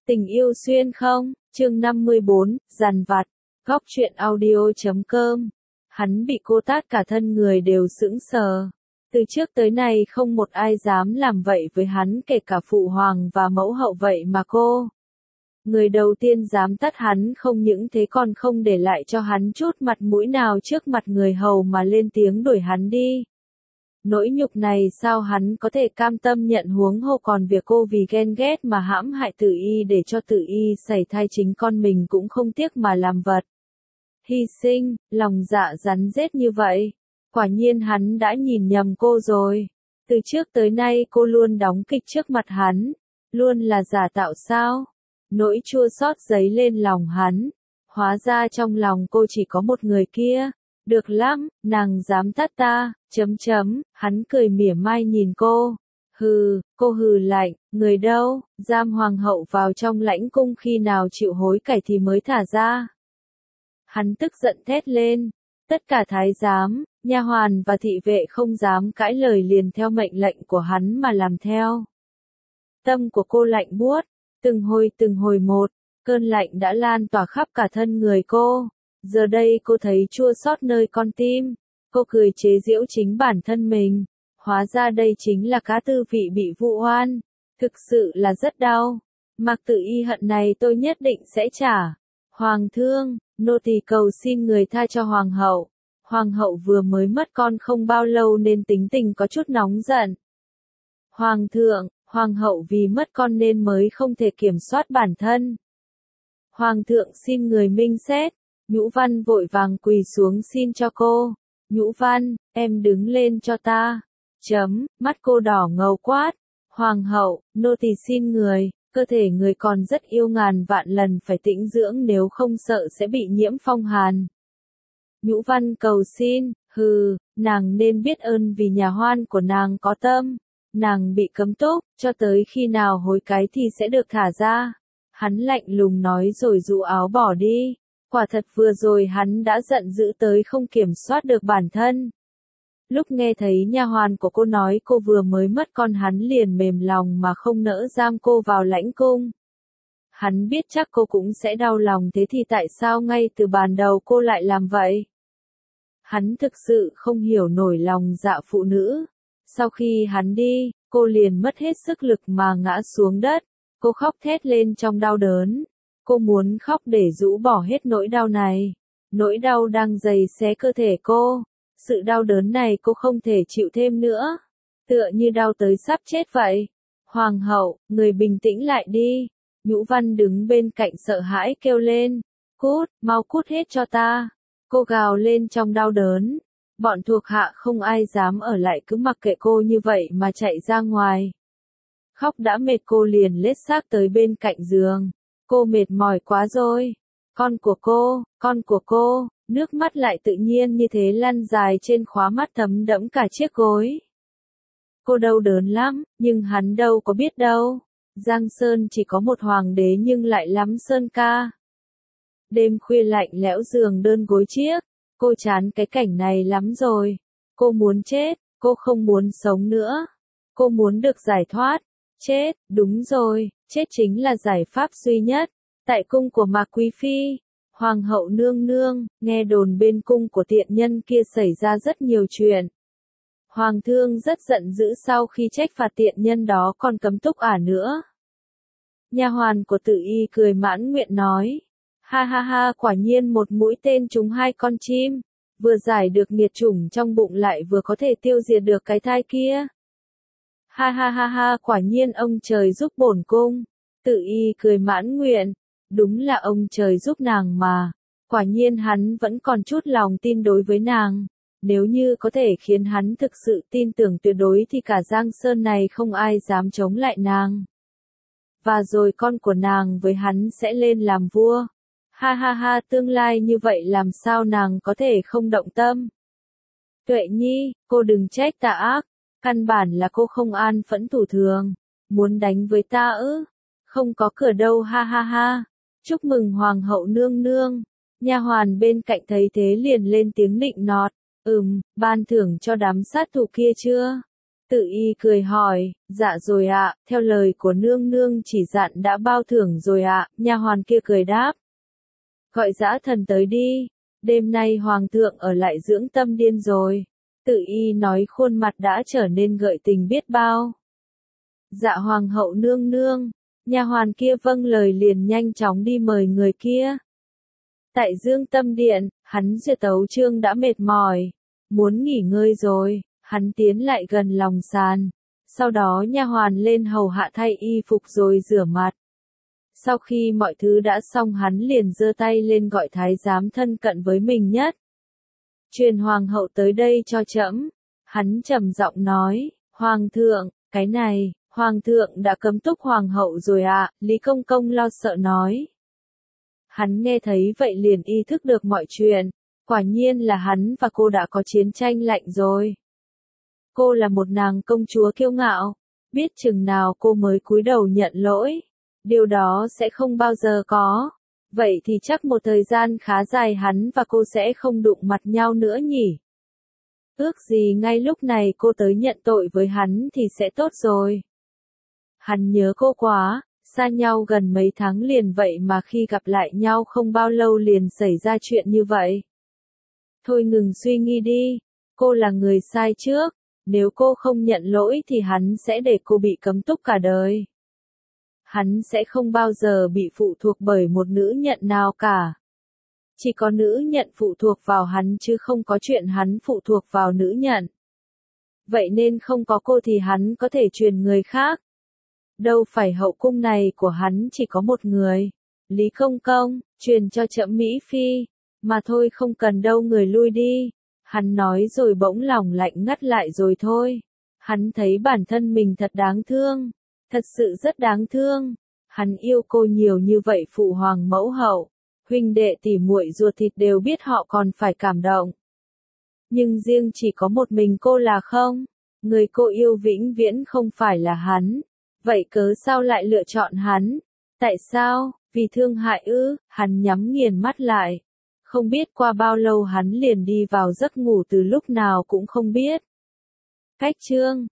Tình yêu xuyên không, chương 54, dằn vặt, góc truyện audio.com. Hắn bị cô tát cả thân người đều sững sờ. Từ trước tới nay không một ai dám làm vậy với hắn, kể cả phụ hoàng và mẫu hậu, vậy mà cô. Người đầu tiên dám tát hắn, không những thế còn không để lại cho hắn chút mặt mũi nào trước mặt người hầu mà lên tiếng đuổi hắn đi. Nỗi nhục này sao hắn có thể cam tâm nhận, huống hồ còn việc cô vì ghen ghét mà hãm hại Tử Y để cho Tử Y sẩy thai chính con mình cũng không tiếc mà làm vật. Hy sinh, lòng dạ rắn rết như vậy. Quả nhiên hắn đã nhìn nhầm cô rồi. Từ trước tới nay cô luôn đóng kịch trước mặt hắn. Luôn là giả tạo sao? Nỗi chua xót dấy lên lòng hắn. Hóa ra trong lòng cô chỉ có một người kia. Được lắm, nàng dám tát ta, hắn cười mỉa mai nhìn cô. Hừ, cô hừ lạnh, người đâu, giam hoàng hậu vào trong lãnh cung khi nào chịu hối cải thì mới thả ra. Hắn tức giận thét lên, tất cả thái giám, nha hoàn và thị vệ không dám cãi lời, liền theo mệnh lệnh của hắn mà làm theo. Tâm của cô lạnh buốt, từng hồi một, cơn lạnh đã lan tỏa khắp cả thân người cô. Giờ đây cô thấy chua xót nơi con tim, cô cười chế giễu chính bản thân mình, hóa ra đây chính là cá tư vị bị vu oan, thực sự là rất đau. Mặc Tử Y hận này tôi nhất định sẽ trả. Hoàng thương, nô tỳ cầu xin người tha cho hoàng hậu. Hoàng hậu vừa mới mất con không bao lâu nên tính tình có chút nóng giận. Hoàng thượng, hoàng hậu vì mất con nên mới không thể kiểm soát bản thân. Hoàng thượng xin người minh xét. Nhũ Văn vội vàng quỳ xuống xin cho cô. Nhũ Văn, em đứng lên cho ta. Mắt cô đỏ ngầu quát. Hoàng hậu, nô tỳ xin người, cơ thể người còn rất yêu, ngàn vạn lần phải tĩnh dưỡng, nếu không sợ sẽ bị nhiễm phong hàn. Nhũ Văn cầu xin, nàng nên biết ơn vì nhà hoan của nàng có tâm. Nàng bị cấm túc, cho tới khi nào hối cái thì sẽ được thả ra. Hắn lạnh lùng nói rồi dụ áo bỏ đi. Quả thật vừa rồi hắn đã giận dữ tới không kiểm soát được bản thân. Lúc nghe thấy nha hoàn của cô nói cô vừa mới mất con, hắn liền mềm lòng mà không nỡ giam cô vào lãnh cung. Hắn biết chắc cô cũng sẽ đau lòng, thế thì tại sao ngay từ ban đầu cô lại làm vậy? Hắn thực sự không hiểu nổi lòng dạ phụ nữ. Sau khi hắn đi, cô liền mất hết sức lực mà ngã xuống đất. Cô khóc thét lên trong đau đớn. Cô muốn khóc để rũ bỏ hết nỗi đau này. Nỗi đau đang giày xé cơ thể cô. Sự đau đớn này cô không thể chịu thêm nữa. Tựa như đau tới sắp chết vậy. Hoàng hậu, người bình tĩnh lại đi. Nhũ Văn đứng bên cạnh sợ hãi kêu lên. Cút, mau cút hết cho ta. Cô gào lên trong đau đớn. Bọn thuộc hạ không ai dám ở lại, cứ mặc kệ cô như vậy mà chạy ra ngoài. Khóc đã mệt cô liền lết xác tới bên cạnh giường. Cô mệt mỏi quá rồi. Con của cô, nước mắt lại tự nhiên như thế lăn dài trên khóa mắt thấm đẫm cả chiếc gối. Cô đau đớn lắm, nhưng hắn đâu có biết đâu. Giang Sơn chỉ có một hoàng đế nhưng lại lắm sơn ca. Đêm khuya lạnh lẽo, giường đơn gối chiếc. Cô chán cái cảnh này lắm rồi. Cô muốn chết, cô không muốn sống nữa. Cô muốn được giải thoát. Chết, đúng rồi, chết chính là giải pháp duy nhất. Tại cung của Mạc Quý Phi, Hoàng hậu nương nương, nghe đồn bên cung của tiện nhân kia xảy ra rất nhiều chuyện. Hoàng thương rất giận dữ, sau khi trách phạt tiện nhân đó còn cấm túc nữa. Nha hoàn của Tử Y cười mãn nguyện nói. Ha ha ha, quả nhiên một mũi tên trúng hai con chim. Vừa giải được nghiệt chủng trong bụng lại vừa có thể tiêu diệt được cái thai kia. Ha ha ha ha, quả nhiên ông trời giúp bổn cung. Tử Y cười mãn nguyện. Đúng là ông trời giúp nàng mà. Quả nhiên hắn vẫn còn chút lòng tin đối với nàng. Nếu như có thể khiến hắn thực sự tin tưởng tuyệt đối thì cả Giang Sơn này không ai dám chống lại nàng. Và rồi con của nàng với hắn sẽ lên làm vua. Ha ha ha, tương lai như vậy làm sao nàng có thể không động tâm. Tuệ Nhi, cô đừng trách ta ác. Căn bản là cô không an phẫn thủ thường. Muốn đánh với ta ư? Không có cửa đâu, ha ha ha. Chúc mừng hoàng hậu nương nương. Nha hoàn bên cạnh thấy thế liền lên tiếng nịnh nọt. Ban thưởng cho đám sát thủ kia chưa? Tự y cười hỏi, dạ rồi ạ, theo lời của nương nương chỉ dặn đã bao thưởng rồi ạ, nha hoàn kia cười đáp. Gọi dã thần tới đi, đêm nay hoàng thượng ở lại dưỡng tâm điên rồi. Tự y nói khuôn mặt đã trở nên gợi tình biết bao. Dạ hoàng hậu nương nương, nha hoàn kia vâng lời liền nhanh chóng đi mời người kia. Tại Dương Tâm Điện, hắn duyệt tấu chương đã mệt mỏi, muốn nghỉ ngơi rồi, hắn tiến lại gần lòng sàn. Sau đó nha hoàn lên hầu hạ thay y phục rồi rửa mặt. Sau khi mọi thứ đã xong hắn liền giơ tay lên gọi thái giám thân cận với mình nhất. Truyền hoàng hậu tới đây cho trẫm. Hắn trầm giọng nói, hoàng thượng, cái này, hoàng thượng đã cấm túc hoàng hậu rồi ạ, Lý Công Công lo sợ nói. Hắn nghe thấy vậy liền ý thức được mọi chuyện, quả nhiên là hắn và cô đã có chiến tranh lạnh rồi. Cô là một nàng công chúa kiêu ngạo, biết chừng nào cô mới cúi đầu nhận lỗi, điều đó sẽ không bao giờ có. Vậy thì chắc một thời gian khá dài hắn và cô sẽ không đụng mặt nhau nữa nhỉ. Ước gì ngay lúc này cô tới nhận tội với hắn thì sẽ tốt rồi. Hắn nhớ cô quá, xa nhau gần mấy tháng liền vậy mà khi gặp lại nhau không bao lâu liền xảy ra chuyện như vậy. Thôi ngừng suy nghĩ đi, cô là người sai trước, nếu cô không nhận lỗi thì hắn sẽ để cô bị cấm túc cả đời. Hắn sẽ không bao giờ bị phụ thuộc bởi một nữ nhận nào cả. Chỉ có nữ nhận phụ thuộc vào hắn chứ không có chuyện hắn phụ thuộc vào nữ nhận. Vậy nên không có cô thì hắn có thể truyền người khác. Đâu phải hậu cung này của hắn chỉ có một người. Lý Công Công, truyền cho trẫm Mỹ Phi. Mà thôi không cần đâu người lui đi. Hắn nói rồi bỗng lòng lạnh ngắt lại rồi thôi. Hắn thấy bản thân mình thật đáng thương. Thật sự rất đáng thương. Hắn yêu cô nhiều như vậy phụ hoàng mẫu hậu. Huynh đệ tỉ muội ruột thịt đều biết họ còn phải cảm động. Nhưng riêng chỉ có một mình cô là không. Người cô yêu vĩnh viễn không phải là hắn. Vậy cớ sao lại lựa chọn hắn? Tại sao? Vì thương hại ư? Hắn nhắm nghiền mắt lại. Không biết qua bao lâu hắn liền đi vào giấc ngủ từ lúc nào cũng không biết. Cách chương